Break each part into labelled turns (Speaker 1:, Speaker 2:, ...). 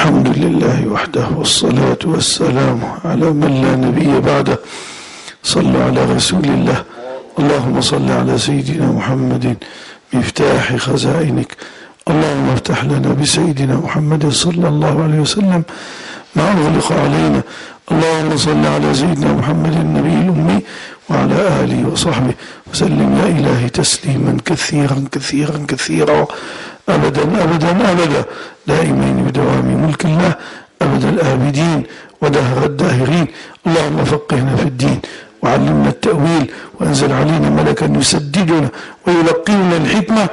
Speaker 1: الحمد لله وحده والصلاة والسلام على من لا نبي بعده. صلوا على رسول الله. اللهم صل على سيدنا محمد مفتاح خزائنك. اللهم افتح لنا بسيدنا محمد صلى الله عليه وسلم ما أغلق علينا. اللهم صل على سيدنا محمد النبي الأمي وعلى آله وصحبه وسلم يا إلهي تسليما كثيرا كثيرا كثيرا أبدا أبدا أبدا دائمين بدوام ملك الله أبدا الآبدين ودهر الداهرين. اللهم فقهنا في الدين وعلمنا التأويل وأنزل علينا ملكا يسددنا ويلقينا الحكمة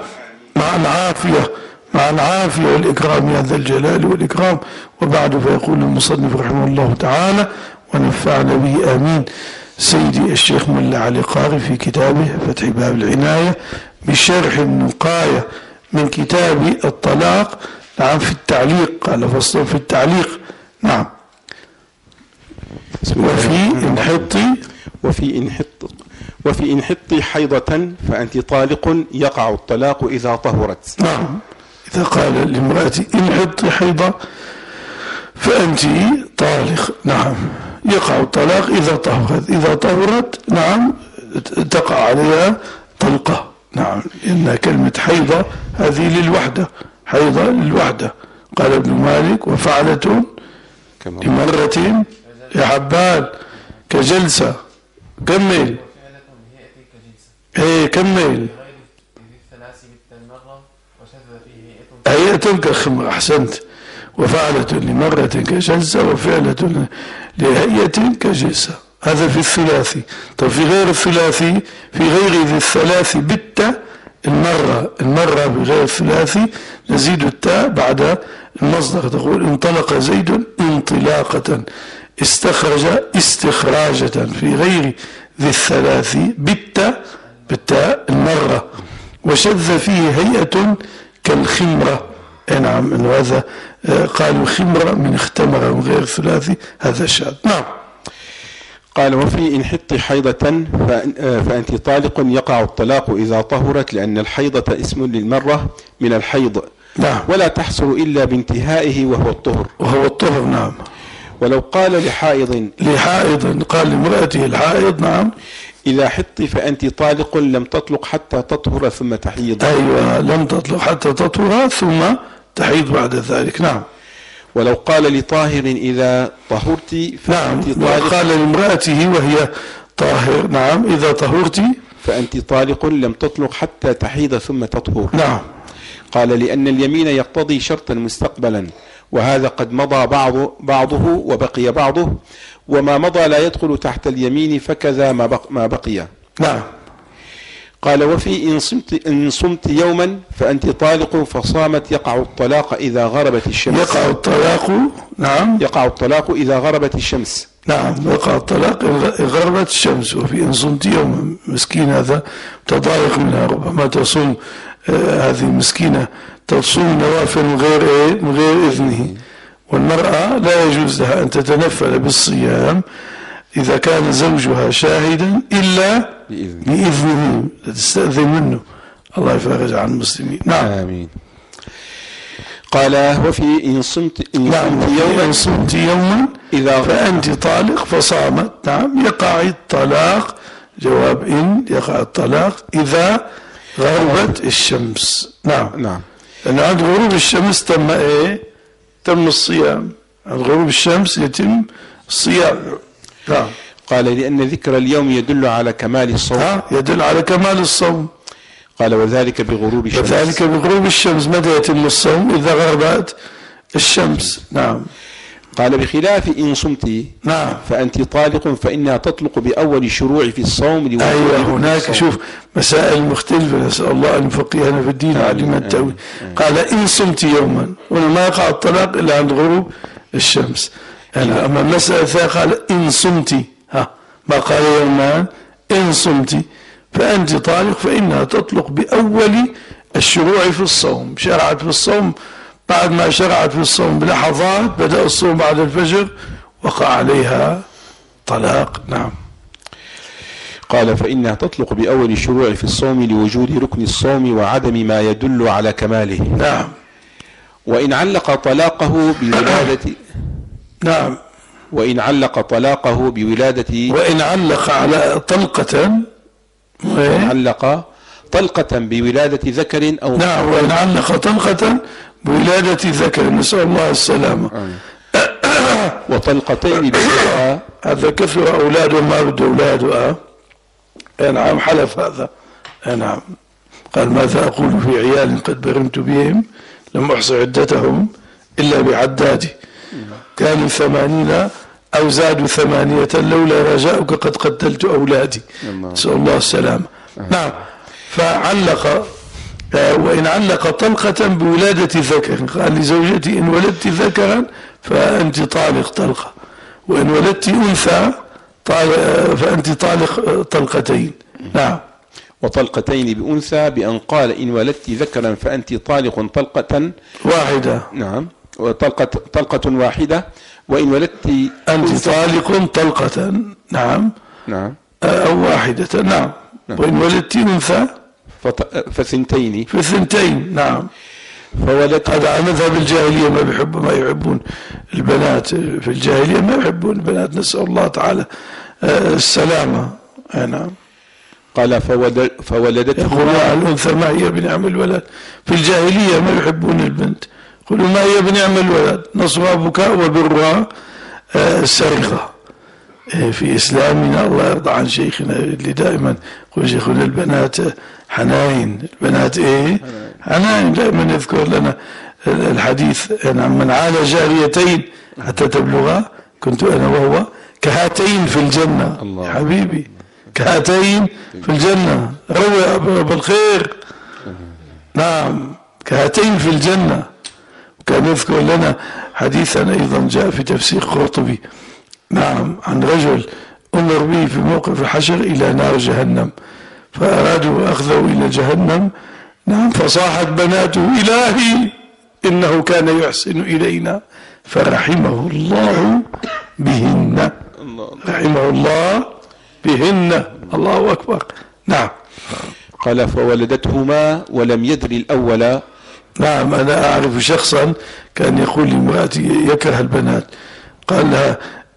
Speaker 1: مع العافية والإكرام يا ذا الجلال والإكرام. وبعد فيقول المصنف رحمه الله تعالى ونفعنا به آمين سيدي الشيخ ملا علي قاري في كتابه فتح باب العناية بشرح النقاية من كتاب الطلاق. نعم في التعليق قال فصل في التعليق. نعم
Speaker 2: وفي إن حيضة فأنت طالق يقع الطلاق إذا طهرت.
Speaker 1: نعم إذا قال لامرأتي إن حطي حيضة فأنت طالق نعم يقع الطلاق إذا طهرت نعم تقع عليها طلقة. نعم إن كلمة حيضة هذه للوحدة حيضة للوحدة. قال ابن مالك وفعلة لمرة يا حبال كجلسة. كمل كمل هيئة كخمر. أحسنت. وفعلة لمرة كجلسة وفعلة لهيئة كجلسة. هذا في الثلاثي. طب في غير الثلاثي في غير ذي الثلاث بالتاء المرة بغير الثلاثي نزيد التاء بعد المصدر. تقول انطلق زيد انطلاقة استخرج استخراجة. في غير ذي الثلاث بالتاء المرة. وشذ فيه هيئة كالخمرة. نعم إنه هذا قالوا خمرة من اختمر من غير ثلاثي هذا شاذ. نعم.
Speaker 2: قال وفي إن حط حيضة فأنت طالق يقع الطلاق إذا طهرت لأن الحيضة اسم للمرة من الحيض.
Speaker 1: نعم.
Speaker 2: ولا تحصل إلا بانتهائه وهو الطهر.
Speaker 1: نعم.
Speaker 2: ولو قال لحائض
Speaker 1: قال لامرأته الحائض نعم
Speaker 2: إذا حط فأنت طالق لم تطلق حتى تطهر ثم تحيض.
Speaker 1: أيوة لم تطلق حتى تطهر ثم تحيض بعد ذلك. نعم.
Speaker 2: ولو قال لطاهر إذا طهرت فأنت طالق.
Speaker 1: قال لامرأته وهي طاهر نعم إذا طهرت
Speaker 2: فأنت طالق لم تطلق حتى تحيض ثم تطهر.
Speaker 1: نعم.
Speaker 2: قال لأن اليمين يقتضي شرطا مستقبلا وهذا قد مضى بعضه وبقي بعضه وما مضى لا يدخل تحت اليمين فكذا ما بقي.
Speaker 1: نعم.
Speaker 2: قال وفي إن صمت يوما فأنت طالق فصامت يقع الطلاق إذا غربت الشمس.
Speaker 1: يقع الطلاق
Speaker 2: إذا غربت الشمس.
Speaker 1: نعم يقع الطلاق إذا غربت الشمس. وفي إن صمت يوما مسكين هذا تضايق منها ربما تصوم هذه مسكينة تصوم نوافل من غير إذنه. والمرأة لا يجوز لها أن تتنفل بالصيام إذا كان زوجها شاهدا إلا بإذنه تستأذن منه. الله يفرج عن المسلمين. نعم.
Speaker 2: آمين. قال وفي إن صمت يوما
Speaker 1: إذا فأنت طالق فصامت. نعم يقع الطلاق. جواب إن يقع الطلاق إذا غربت الشمس. نعم. لأن عند غروب الشمس تم الصيام. عند غروب الشمس يتم الصيام. نعم.
Speaker 2: قال لأن ذكر اليوم يدل على كمال الصوم.
Speaker 1: يدل على كمال الصوم.
Speaker 2: قال وذلك بغروب الشمس. متى يتم الصوم؟ إذا غربت الشمس. نعم. قال بخلاف إن صمت
Speaker 1: نعم
Speaker 2: فأنت طالق فإنها تطلق بأول الشروع في الصوم.
Speaker 1: أيوة هناك شوف مسائل مختلفة. نسأل الله أن يفقهنا في الدين وعلمنا التأويل. قال إن صمت يوما وما ما يقع الطلاق إلا عند غروب الشمس. يعني أما المسألة الثانية قال إن صمت ما قال يومان إن صمت فأنت طالق فإنها تطلق بأول الشروع في الصوم. شرعت في الصوم بعد ما شرعت في الصوم بلحظات بدأ الصوم بعد الفجر وقع عليها طلاق. نعم.
Speaker 2: قال فإنها تطلق بأول الشروع في الصوم لوجود ركن الصوم وعدم ما يدل على كماله.
Speaker 1: نعم.
Speaker 2: وإن علق طلاقه بولادة
Speaker 1: نعم.
Speaker 2: وإن علق طلاقه بولادة
Speaker 1: وإن علق على طلقة
Speaker 2: وإن علق طلقة بولادة ذكر أو
Speaker 1: نعم. وإن علق طلقة بولادة ذكر، نسأل الله السلامة.
Speaker 2: وطلقتين بها
Speaker 1: هذا كثر أولاده ما بده أولاده. نعم، حلف هذا. نعم، قال ماذا أقول في عيال قد برمت بهم لم أحصي عدتهم إلا بعدادي، كانوا 80 أو زادوا 8 لولا رجاؤك قد قتلت أولادي. نسأل الله السلامة. نعم. فعلق وإن علق طلقة بولادة ذكر، قال لزوجتي إن ولدت ذكرا فأنت طالق طلقة، وإن ولدت أنثى فأنت طالق طلقتين. نعم.
Speaker 2: وطلقتين بأنثى بأن قال إن ولدت ذكرا فأنت طالق طلقة
Speaker 1: واحدة.
Speaker 2: نعم. طلقة واحدة. وإن ولدت
Speaker 1: أنت طالق طلقة. نعم.
Speaker 2: نعم.
Speaker 1: أو واحدة. نعم. وإن ولدت أنثى
Speaker 2: فثنتين.
Speaker 1: فثنتين. نعم.
Speaker 2: فولدت.
Speaker 1: هذا مذهب الجاهلية، ما يحبون البنات في الجاهلية، ما يحبون البنات، نسأل الله تعالى السلامة. نعم.
Speaker 2: قال فولدته.
Speaker 1: يقول الأنثى ما هي بنعم الولد، في الجاهلية ما يحبون البنت، يقولوا ما هي بنعم الولد، نصرها بكاء وبرها السرقة. في إسلامنا الله يرضى عن شيخنا اللي دائما يقول شيخنا البنات حناين، البنات حناين، دائما يذكر لنا الحديث من عال جاريتين حتى تبلغا كنت أنا وهو كهاتين في الجنة. الله. يا حبيبي كهاتين في الجنة، روى بالخير. نعم، كهاتين في الجنة. وكان يذكر لنا حديثا أيضا جاء في تفسير قرطبي، نعم، عن رجل أمر به في موقف الحشر إلى نار جهنم، فأرادوا أخذه إلى جهنم. نعم. فصاحت بناته إلهي إنه كان يحسن إلينا فرحمه الله بهن. رحمه الله بهن. الله أكبر. نعم.
Speaker 2: قال فولدتهما ولم يدري الأول.
Speaker 1: نعم. أنا أعرف شخصا كان يقول لامرأتي يكره البنات، قال لها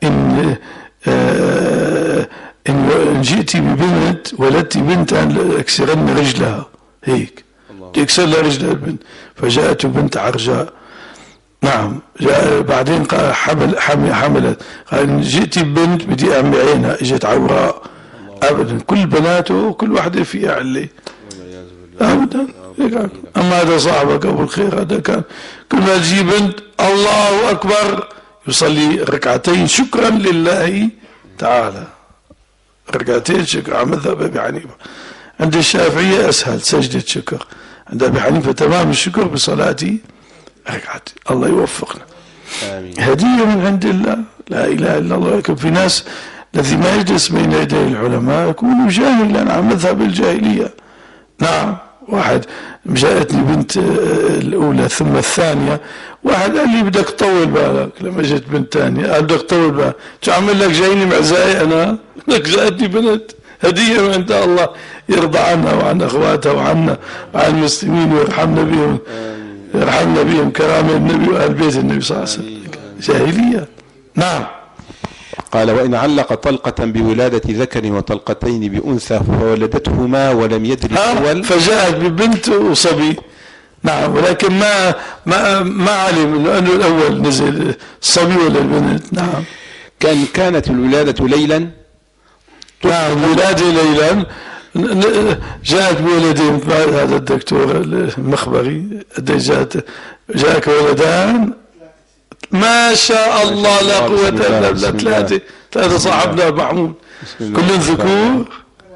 Speaker 1: إن جئتي ببنت ولدت بنتا لأكسرن رجلها، هيك تكسر لها رجلها البنت، فجاءت بنت عرجاء. نعم. جاء بعدين قال حملت، قال إن جئتي ببنت بدي أعمي عينها، اجت عوراء. أبدا، كل بناته كل واحدة فيها علي أبدا. أما هذا صاحبك أبو الخير، هذا كان كل ما تجي بنت الله أكبر يصلي ركعتين شكرا لله تعالى، ركعتين شكر. على مذهب أبي حنيفة. عند الشافعية أسهل، سجدة شكر. عند أبي حنيفة تمام الشكر بصلاتي ركعت. الله يوفقنا. آمين. هدية من عند الله، لا إله إلا الله. لكن في ناس الذي ما يجلس بين يدي العلماء يكون جاهلا عن مذهب الجاهلية. نعم. واحد جاءتني بنت الأولى ثم الثانية، واحد قال لي بدك تطول بالك، لما جت بنت ثانية قال بدك تطول بالك، شو أعمل لك؟ جايني معزاي أنا؟ لك جاءتني بنت هدية من عند الله يرضى عنها وعن أخواتها وعنا وعن المسلمين ويرحمنا بهم، يرحمنا بهم كرامة النبي وأهل بيت النبي صلى الله عليه وسلم. جاهلية. نعم.
Speaker 2: قال وإن علق طلقة بولادة ذكر وطلقتين بأنثى فولدتهما ولم يدري الأول،
Speaker 1: فجاءت ببنت وصبي. نعم. ولكن ما علم أنه الأول نزل الصبي ولا البنت. نعم.
Speaker 2: كانت الولادة ليلا.
Speaker 1: نعم. ولادة ليلا. جاءت بولدين. هذا الدكتور المخبري جاءك ولدان ما شاء الله لا قوة إلا بالله. ثلاثة صاحبنا محمود كلهم ذكور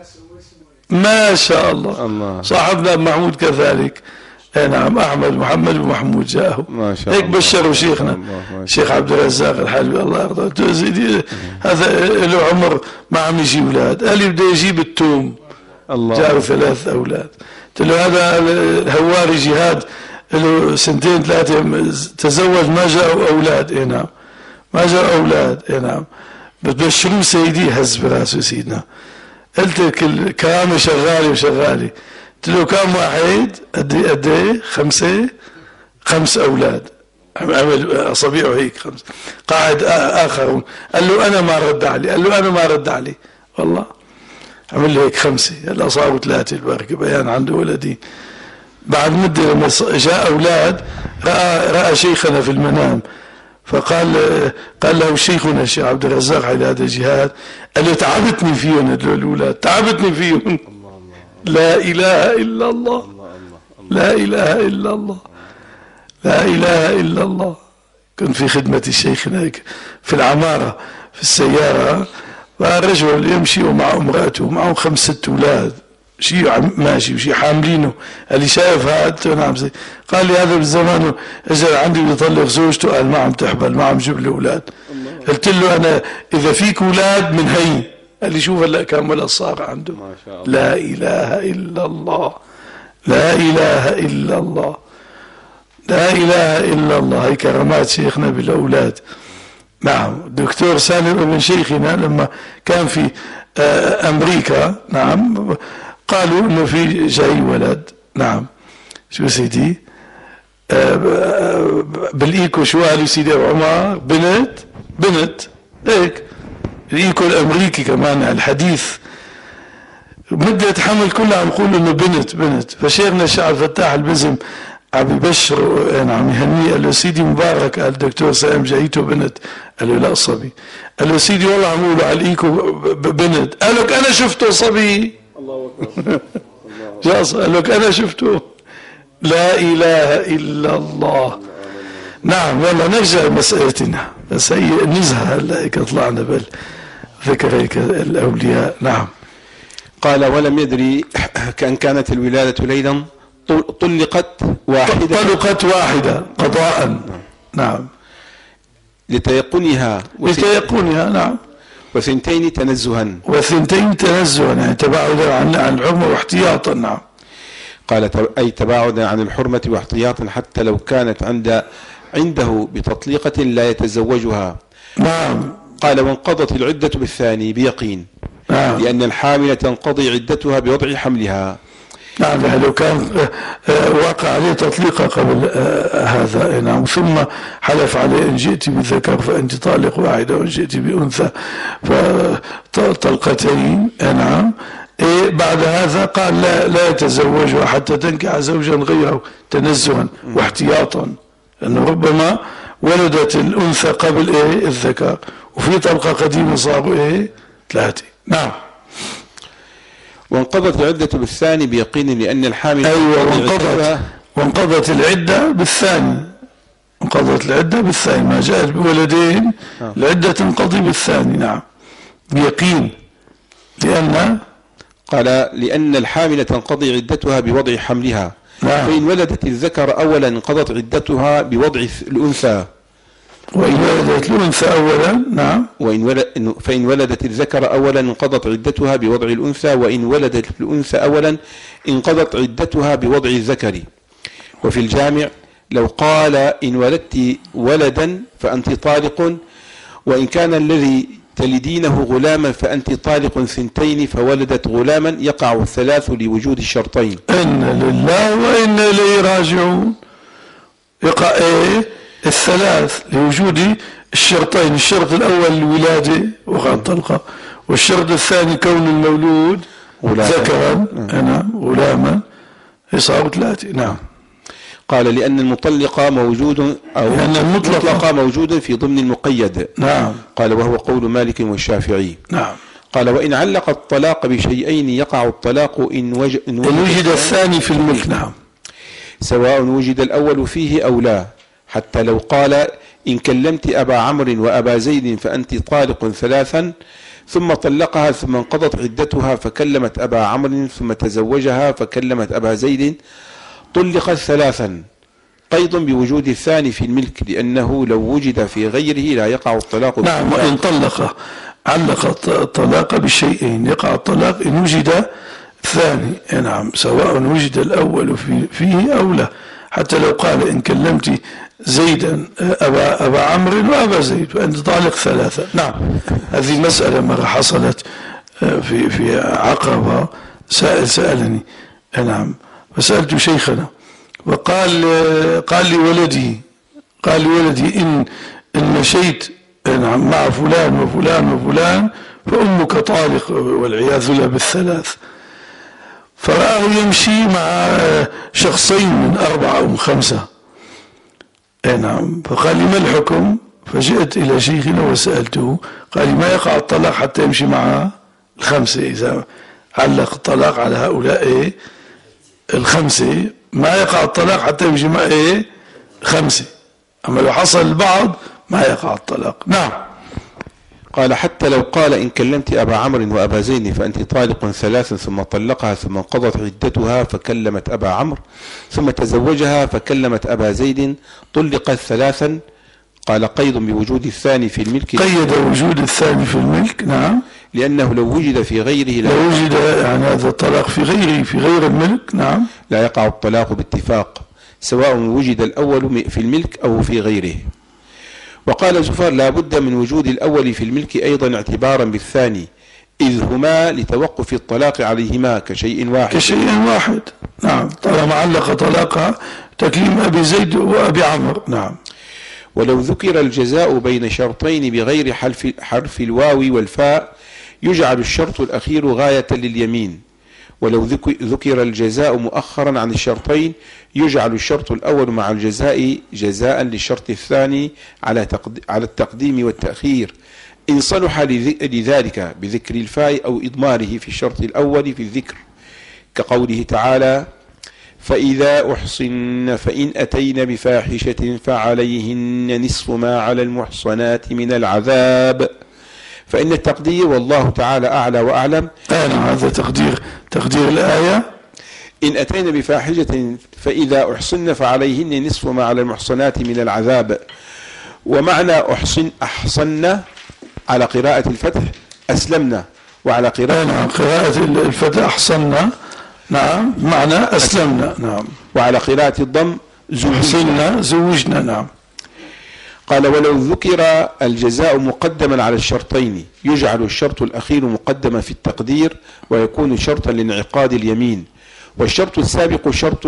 Speaker 1: ما شاء الله. صاحبنا محمود كذلك. نعم. أحمد محمد ومحمود جاءوا هيك بشروا شيخنا شيخ عبد الرزاق الحلبي الله يرضى. هذا له عمر ما عم يجي أولاد، قال لي بده يجيب التوم. جاءوا 3 أولاد. قلت له هذا الهواري جهاد له 2 3 تزوج ما جاءوا أولاد. نعم. ما جاءوا أولاد. نعم. بتبشروا سيدي هز براسه سيدنا. قلت لك الكرامة شغالة وشغالة. قلت له كم واحد؟ قد ايه 5؟ 5 أولاد، عمل أصابعه هيك 5. قاعد آخرون قال له أنا ما رد علي، قال له أنا ما رد علي، والله عمل له هيك 5. هلا صاروا 3 البركة بيان عنده ولدين. بعد مدة لما جاء أولاد رأى شيخنا في المنام، فقال له شيخنا الشيخ عبد الرزاق على هذا جهاد، قال له تعبتني فيهم الأولاد، تعبتني فيهم. لا إله إلا الله، لا إله إلا الله، لا إله إلا الله. كنت في خدمة الشيخ هناك في العمارة في السيارة، والرجل يمشي ومع امرأته معه 5 6 أولاد، شيء ماشي وشيء حاملينه. قال لي شايف هذا؟ نعم. قال لي هذا بالزمان اجى عندي بيطلق زوجته، قال ما عم تحبل، ما عم جيب لي اولاد. قلت له انا اذا فيك اولاد من هي. قال لي شوف هلا كم ولد صار عنده. ما شاء الله. لا اله الا الله، لا اله الا الله، لا اله الا الله. هي كرامات شيخنا بالاولاد. نعم. الدكتور سالم ابن شيخنا لما كان في امريكا، نعم، قالوا انه في جاي ولد، نعم، شو سيدي بالايكو، شو قالوا سيدي عمر؟ بنت هيك. الايكو الامريكي كمان الحديث مدة حمل كلها عم يقولوا انه بنت. فشيخنا الشيخ الفتاح البزم عم يبشر، عم يهنيه، قال له سيدي مبارك. قال الدكتور سالم جايته بنت. قال له لا صبي. قال له سيدي والله عم يقولوا على الايكو بنت. قال لك انا شفته صبي. الله اكبر. قال لك انا شفته. لا اله الا الله. نعم. والله نرجع لمسألتنا، بس هي نزهه هلا هيك طلعنا بالذكر هيك الاولياء. نعم.
Speaker 2: قال ولم يدري كأن كانت الولادة ليلا طلقت واحدة
Speaker 1: قضاء. نعم.
Speaker 2: لتيقنها.
Speaker 1: نعم.
Speaker 2: وثنتين تنزها.
Speaker 1: يعني تباعدا عن الحرمة واحتياطا. نعم.
Speaker 2: قال أي تباعدا عن الحرمة واحتياطا حتى لو كانت عنده بتطليقة لا يتزوجها.
Speaker 1: نعم.
Speaker 2: قال وانقضت العدة بالثاني بيقين.
Speaker 1: نعم.
Speaker 2: لأن الحاملة تنقضي عدتها بوضع حملها.
Speaker 1: نعم. لو كان وقع عليه تطليقه قبل هذا، نعم، ثم حلف عليه إن جئت بالذكر فأنت طالق واحدة، وإن جئت بأنثى فطلقتين. نعم. بعد هذا قال لا يتزوجها حتى تنكح زوجا غيره تنزها واحتياطا، لأنه ربما ولدت الأنثى قبل الذكر، وفي طلقة قديمة صاروا 3. نعم.
Speaker 2: وانقضت العدة بالثاني بيقين لأن الحامل.
Speaker 1: أيوة. وانقضت العدة بالثاني. انقضت العدة بالثاني، ما جاءت بولدين العدة تنقضي بالثاني. نعم. بيقين.
Speaker 2: لأن الحامل تنقضي عدتها بوضع حملها. نعم. فإن ولدت الذكر أولا انقضت عدتها بوضع الأنثى.
Speaker 1: وإن ولدت الأنثى أولا. نعم.
Speaker 2: فإن ولدت الذكر أولا انقضت عدتها بوضع الأنثى، وإن ولدت الأنثى أولا انقضت عدتها بوضع الذكر. وفي الجامع لو قال إن ولدت ولدا فأنت طالق، وإن كان الذي تلدينه غلاما فأنت طالق 2 فولدت غلاما يقع 3 لوجود الشرطين.
Speaker 1: إن لله وإنا إليه راجعون. يقع 3 لوجود الشرطين. الشرط الأول الولادة وقع الطلقة، والشرط الثاني كون المولود ذكرا غلاما، صاروا 3. نعم.
Speaker 2: قال لأن المطلق موجود أو لأن المطلق موجود في ضمن المقيد.
Speaker 1: نعم.
Speaker 2: قال وهو قول مالك والشافعي.
Speaker 1: نعم.
Speaker 2: قال وإن علق الطلاق بشيئين يقع الطلاق إن
Speaker 1: وجد الثاني في الملك. نعم.
Speaker 2: سواء وجد الأول فيه أو لا، حتى لو قال إن كلمت أبا عمرو وأبا زيد فأنت طالق 3 ثم طلقها ثم انقضت عدتها فكلمت أبا عمرو ثم تزوجها فكلمت أبا زيد طلقت 3 قيض بوجود الثاني في الملك، لأنه لو وجد في غيره لا يقع الطلاق.
Speaker 1: نعم. وإن علق الطلاق بشيئين يقع الطلاق إن وجد الثاني. نعم. سواء وجد الأول فيه أو لا، حتى لو قال إن كلمت زيدا أبا عمرو وأبا زيد فأنت طالق 3. نعم. هذه مسألة مرة حصلت في عقبة. سألني. نعم. فسألت شيخنا وقال قال لولدي إن مشيت نعم مع فلان وفلان وفلان فأمك طالق والعياذ بالله بالثلاث. فرآه يمشي مع شخصين من 4 أو 5. نعم. فقال لي ما الحكم؟ فجئت إلى شيخنا وسألته، قال لي ما يقع الطلاق حتى يمشي مع 5. إذا علق الطلاق على هؤلاء 5 ما يقع الطلاق حتى يمشي مع 5. أما لو حصل البعض ما يقع الطلاق. نعم.
Speaker 2: قال حتى لو قال إن كلمت أبا عمرو وأبا زيد فأنت طالق 3 ثم طلقها ثم انقضت عدتها فكلمت أبا عمرو ثم تزوجها فكلمت أبا زيد طلقت 3. قال قيد بوجود الثاني في الملك.
Speaker 1: قيد وجود الثاني في الملك. نعم.
Speaker 2: لأنه لو وجد في غيره
Speaker 1: لو وجد يعني هذا الطلاق في غير الملك. نعم.
Speaker 2: لا يقع الطلاق باتفاق سواء وجد الأول في الملك أو في غيره. وقال زفار لا بد من وجود الأول في الملك أيضا اعتبارا بالثاني إذ هما لتوقف الطلاق عليهما كشيء واحد.
Speaker 1: نعم. طالما علق طلاقها تكليم أبي زيد وأبي عمرو. نعم.
Speaker 2: ولو ذكر الجزاء بين شرطين بغير حرف الواو والفاء يجعل الشرط الأخير غاية لليمين. ولو ذكر الجزاء مؤخرا عن الشرطين يجعل الشرط الأول مع الجزاء جزاء للشرط الثاني على التقديم والتأخير إن صلح لذلك بذكر الفاء أو إضماره في الشرط الأول في الذكر، كقوله تعالى فإذا أحصن فإن أتين بفاحشة فعليهن نصف ما على المحصنات من العذاب. فإن التقدير والله تعالى أعلى وأعلم.
Speaker 1: هذا تقدير الآية
Speaker 2: إن أتينا بفاحشة فإذا أحصن فعليهن نصف ما على المحصنات من العذاب. ومعنى أحصن على قراءة الفتح أسلمنا، وعلى
Speaker 1: قراءة الفتح أحصنا. نعم. معنى أسلمنا. نعم.
Speaker 2: وعلى قراءة الضم
Speaker 1: زوجنا. نعم.
Speaker 2: قال ولو ذكر الجزاء مقدما على الشرطين يجعل الشرط الأخير مقدما في التقدير ويكون شرطا لانعقاد اليمين، والشرط السابق شرط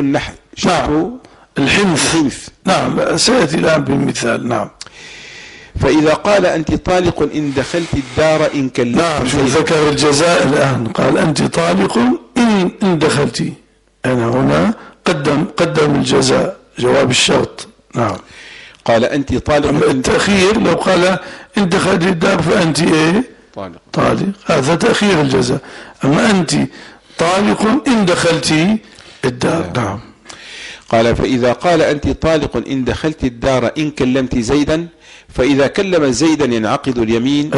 Speaker 2: الحنث.
Speaker 1: نعم. سيأتي الآن بالمثال. نعم.
Speaker 2: فإذا قال أنت طالق إن دخلت الدار إن كلمت.
Speaker 1: نعم. ذكر الجزاء الآن، قال أنت طالق إن دخلت. أنا هنا قدم الجزاء جواب الشرط. نعم.
Speaker 2: قال أنت طالق.
Speaker 1: التأخير لو قال إن دخلت الدار فأنت طالق هذا تأخير الجزاء. أما أنت طالق إن دخلت الدار. نعم.
Speaker 2: قال فإذا قال أنت طالق إن دخلت الدار إن كلمت زيدا فإذا كلمت زيدا ينعقد اليمين.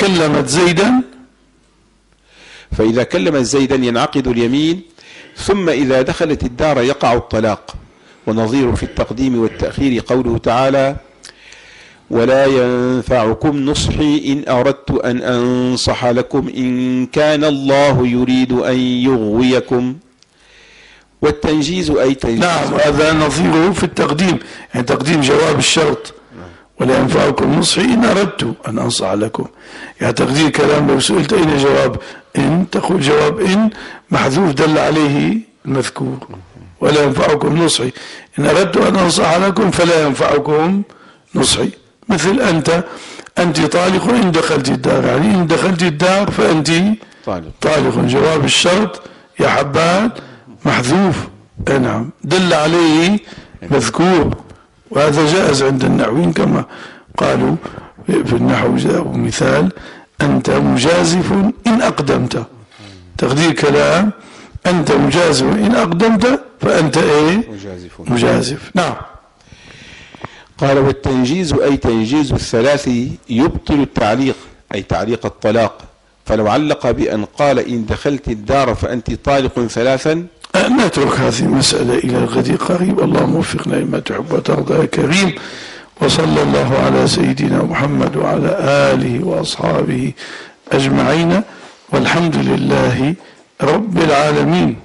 Speaker 2: فإذا كلمت زيدا ينعقد اليمين ثم إذا دخلت الدار يقع الطلاق. ونظير في التقديم والتأخير قوله تعالى ولا ينفعكم نصحي إن أردت أن أنصح لكم إن كان الله يريد أن يغويكم. والتنجيز أي تنجيز.
Speaker 1: نعم. هذا نظيره في التقديم، يعني تقديم جواب الشرط ولا ينفعكم نصحي إن أردت أن أنصح لكم. يعني تقدير كلام لو سئلت أين جواب إن تقول جواب إن محذوف دل عليه المذكور، ولا ينفعكم نصحي إن أردت أن أنصح لكم فلا ينفعكم نصحي. مثل أنت طالق إن دخلت الدار، يعني إن دخلت الدار فأنت طالق جواب الشرط يا حبان محذوف. نعم. دل عليه مذكور، وهذا جائز عند النحويين كما قالوا في النحو جاءوا مثال أنت مجازف إن أقدمت. تقدير كلام أنت مجازف إن أقدمت فأنت مجازف. نعم.
Speaker 2: قال والتنجيز أي تنجيز الثلاث يبطل التعليق أي تعليق الطلاق. فلو علق بأن قال إن دخلت الدار فأنت طالق 3.
Speaker 1: نترك هذه المسألة إلى الغد قريب. اللهم وفقنا لما تحب وترضى يا كريم. وصلى الله على سيدنا محمد وعلى آله وأصحابه أجمعين، والحمد لله رب العالمين.